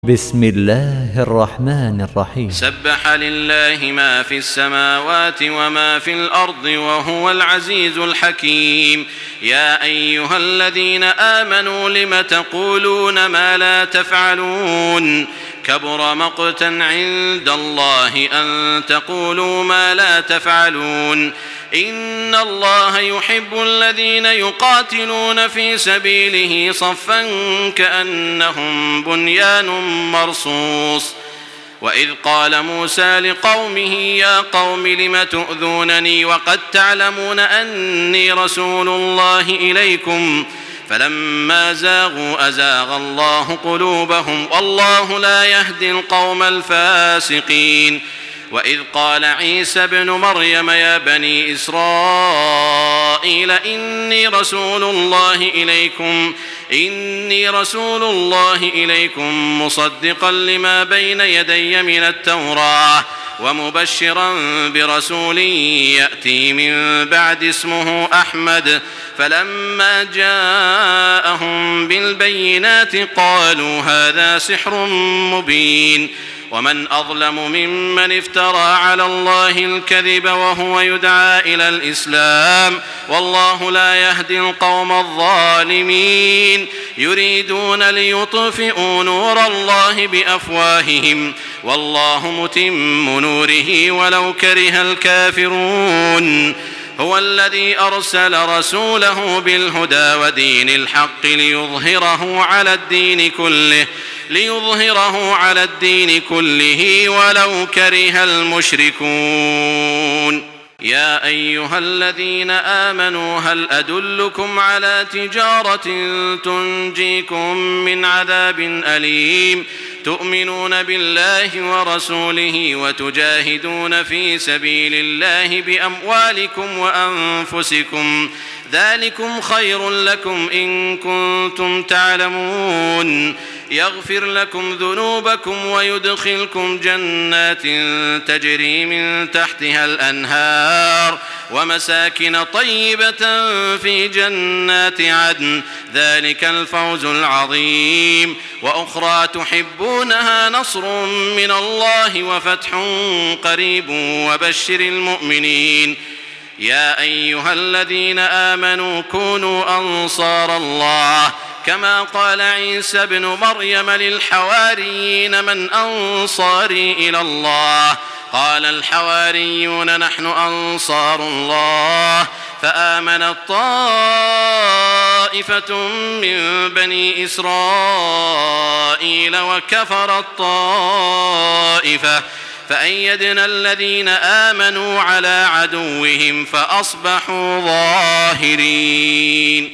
بسم الله الرحمن الرحيم. سبح لله ما في السماوات وما في الأرض وهو العزيز الحكيم. يا أيها الذين آمنوا لم تقولون ما لا تفعلون كبر مقتا عند الله أن تقولوا ما لا تفعلون. إن الله يحب الذين يقاتلون في سبيله صفا كأنهم بنيان مرصوص. وإذ قال موسى لقومه يا قوم لم تؤذونني وقد تعلمون أني رسول الله إليكم فلما زاغوا أزاغ الله قلوبهم والله لا يهدي القوم الفاسقين. وإذ قال عيسى ابن مريم يا بني إسرائيل إني رسول الله إليكم مصدقا لما بين يدي من التوراة ومبشرا برسول يأتي من بعد اسمه أحمد. فلما جاءهم بالبينات قالوا هذا سحر مبين. ومن أظلم ممن افترى على الله الكذب وهو يدعى إلى الإسلام والله لا يهدي القوم الظالمين. يريدون ليطفئوا نور الله بأفواههم والله متم نوره ولو كره الكافرون. هو الذي أرسل رسوله بالهدى ودين الحق ليظهره على الدين كله ولو كره المشركون. يا أيها الذين آمنوا هل أدلكم على تجارة تنجيكم من عذاب أليم تؤمنون بالله ورسوله وتجاهدون في سبيل الله بأموالكم وأنفسكم ذلكم خير لكم إن كنتم تعلمون. يغفر لكم ذنوبكم ويدخلكم جنات تجري من تحتها الأنهار ومساكن طيبة في جنات عدن ذلك الفوز العظيم. وأخرى تحبونها نصر من الله وفتح قريب وبشر المؤمنين. يا أيها الذين آمنوا كونوا أنصار الله كما قال عيسى ابن مريم للحواريين من أنصاري إلى الله قال الحواريون نحن أنصار الله. فآمنت طائفة من بني إسرائيل وكفرت طائفة فأيدنا الذين آمنوا على عدوهم فأصبحوا ظاهرين.